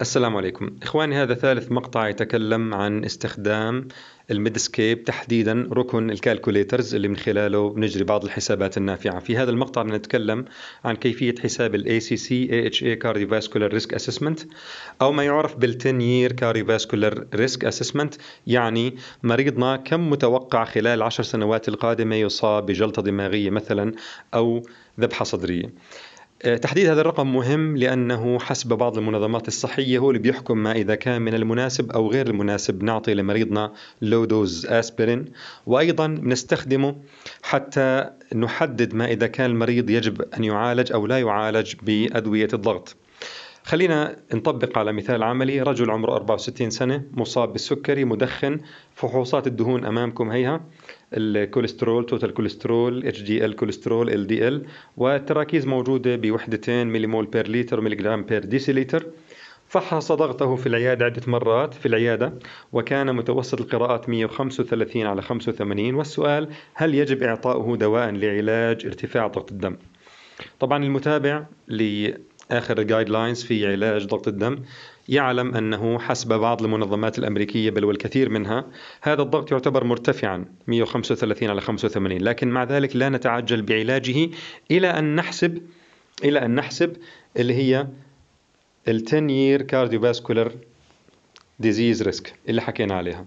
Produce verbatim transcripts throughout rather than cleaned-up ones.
السلام عليكم إخواني، هذا ثالث مقطع يتكلم عن استخدام الميدسكيب، تحديدا ركن الكالكوليترز اللي من خلاله نجري بعض الحسابات النافعة. في هذا المقطع بنتكلم عن كيفية حساب ال إيه سي سي إيه إتش إيه Cardiovascular Risk Assessment، أو ما يعرف بال ten year Cardiovascular Risk Assessment. يعني مريضنا كم متوقع خلال العشر سنوات القادمة يصاب بجلطة دماغية مثلا أو ذبحة صدرية. تحديد هذا الرقم مهم لأنه حسب بعض المنظمات الصحية هو اللي بيحكم ما إذا كان من المناسب أو غير المناسب نعطي لمريضنا لو دوز أسبرين، وأيضا نستخدمه حتى نحدد ما إذا كان المريض يجب أن يعالج أو لا يعالج بأدوية الضغط. خلينا نطبق على مثال عملي. رجل عمره أربعة وستين سنة، مصاب بالسكري، مدخن، فحوصات الدهون أمامكم هيها، الكوليسترول، توتال كوليسترول، اتش دي ال كوليسترول، ال دي ال، والتراكيز موجودة بوحدتين مليمول بير لتر، مليغرام بير ديسيليتر. فحص ضغطه في العيادة عدة مرات في العيادة، وكان متوسط القراءات مئة وخمسة وثلاثين على خمسة وثمانين. والسؤال: هل يجب إعطاؤه دواء لعلاج ارتفاع ضغط الدم؟ طبعا المتابع لآخر الجايد لاينز في علاج ضغط الدم يعلم أنه حسب بعض المنظمات الأمريكية بل والكثير منها هذا الضغط يعتبر مرتفعا مئة وخمسة وثلاثين على خمسة وثمانين، لكن مع ذلك لا نتعجل بعلاجه إلى أن نحسب إلى أن نحسب اللي هي ال ten year cardiovascular disease risk اللي حكينا عليها.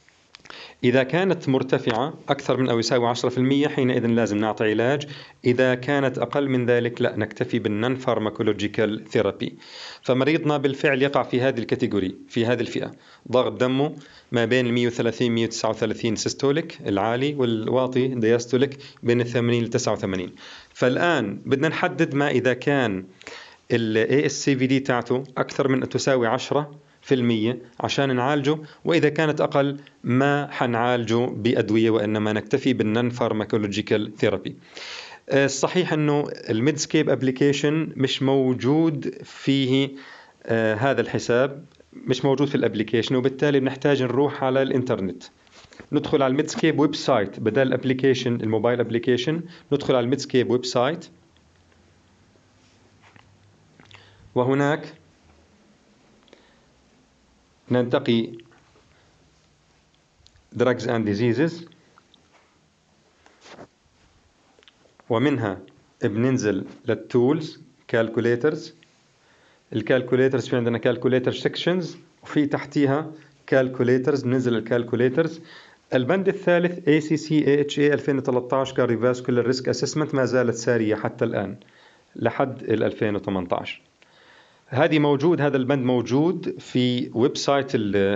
إذا كانت مرتفعة أكثر من أو يساوي عشرة بالمئة حينئذ لازم نعطي علاج. إذا كانت أقل من ذلك لا، نكتفي بالنون فارماكولوجيكال ثيرابي. فمريضنا بالفعل يقع في هذه الكاتيجوري، في هذه الفئة. ضغط دمه ما بين مئة وثلاثين مئة وتسعة وثلاثين سيستوليك العالي، والواطي دياستوليك بين الثمانين ل تسعة وثمانين. فالآن بدنا نحدد ما إذا كان ال إيه إس سي في دي تاعته أكثر من أن تساوي عشرة في المية عشان نعالجه، وإذا كانت أقل ما حنعالجه بأدوية وإنما نكتفي بالنون فارماكولوجيكال ثيرابي. الصحيح أنه الميدسكيب أبليكيشن مش موجود فيه آه هذا الحساب، مش موجود في الأبليكيشن، وبالتالي بنحتاج نروح على الإنترنت، ندخل على الميدسكيب ويب سايت بدل الأبليكيشن الموبايل أبليكيشن. ندخل على الميدسكيب ويب سايت، وهناك ننتقي Drugs and Diseases، ومنها بننزل للتولز كالكوليترز. الكالكوليترز في عندنا كالكوليتر سيكشنز، وفي تحتيها كالكوليترز، بننزل الكالكوليترز. البند الثالث إيه سي سي إيه إتش إيه ألفين وثلاثة عشر Cardiovascular Risk Assessment ما زالت سارية حتى الآن لحد ال ألفين وثمانية عشر. هذه موجود، هذا البند موجود في ويب سايت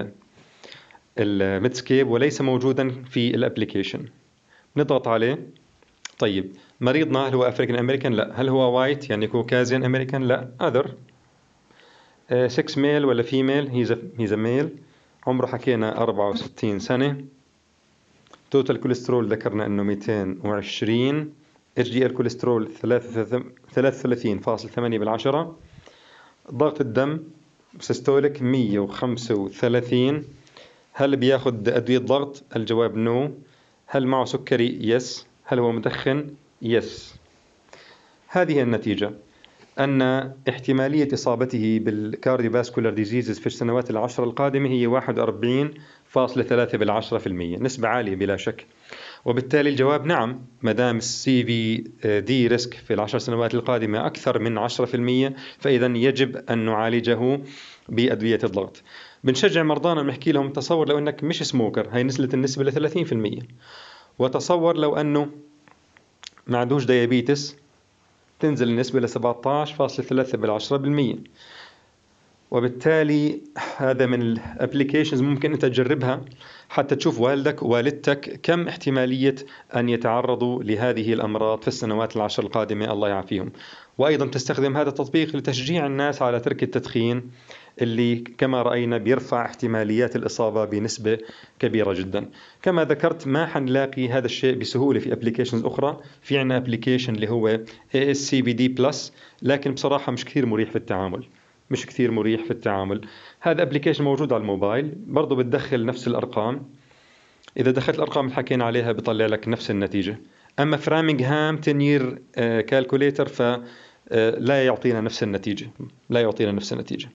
الميدسكيب وليس موجودا في الابليكيشن. نضغط عليه. طيب مريضنا هل هو افريكان امريكان؟ لا. هل هو وايت يعني كوكازيان امريكان؟ لا. اذر. سكس ميل ولا فيميل؟ هيز ميل. عمره حكينا أربعة وستين سنة. توتال كوليسترول ذكرنا انه مئتين وعشرين. اتش دي ال كوليسترول ثلاثة وثلاثين فاصلة ثمانية بالعشرة. ضغط الدم سيستوليك مئة وخمسة وثلاثين. هل بياخد أدوية ضغط؟ الجواب نو. هل معه سكري؟ يس. هل هو مدخن؟ يس. هذه النتيجة، أن احتمالية إصابته بالكارديوفاسكولار ديزيزز في السنوات العشر القادمة هي واحد وأربعين فاصلة ثلاثة بالعشرة في المية، نسبة عالية بلا شك. وبالتالي الجواب نعم، مدام السي في دي ريسك في العشر سنوات القادمة أكثر من عشرة في المية فإذا يجب أن نعالجه بأدوية الضغط. بنشجع مرضانا بنحكي لهم: تصور لو أنك مش سموكر، هاي نزلت النسبة ل ثلاثين في المية. وتصور لو أنه ما عندوش ديابيتس، تنزل النسبة ل سبعة عشر فاصلة ثلاثة بالعشرة بالمية. وبالتالي هذا من الابليكيشنز ممكن أنت تجربها حتى تشوف والدك ووالدتك كم احتمالية أن يتعرضوا لهذه الأمراض في السنوات العشر القادمة، الله يعافيهم. وأيضا تستخدم هذا التطبيق لتشجيع الناس على ترك التدخين، اللي كما رأينا بيرفع احتماليات الإصابة بنسبة كبيرة جدا. كما ذكرت ما حنلاقي هذا الشيء بسهولة في ابليكيشنز أخرى. في عنا ابليكيشن اللي هو إيه إس سي في دي بلس، لكن بصراحة مش كثير مريح في التعامل، مش كثير مريح في التعامل. هذا ابليكيشن موجود على الموبايل، برضو بتدخل نفس الأرقام. إذا دخلت الأرقام اللي حكينا عليها بيطلع لك نفس النتيجة. أما فرامينغهام ten year كالكوليتر فلا يعطينا نفس النتيجة، لا يعطينا نفس النتيجة.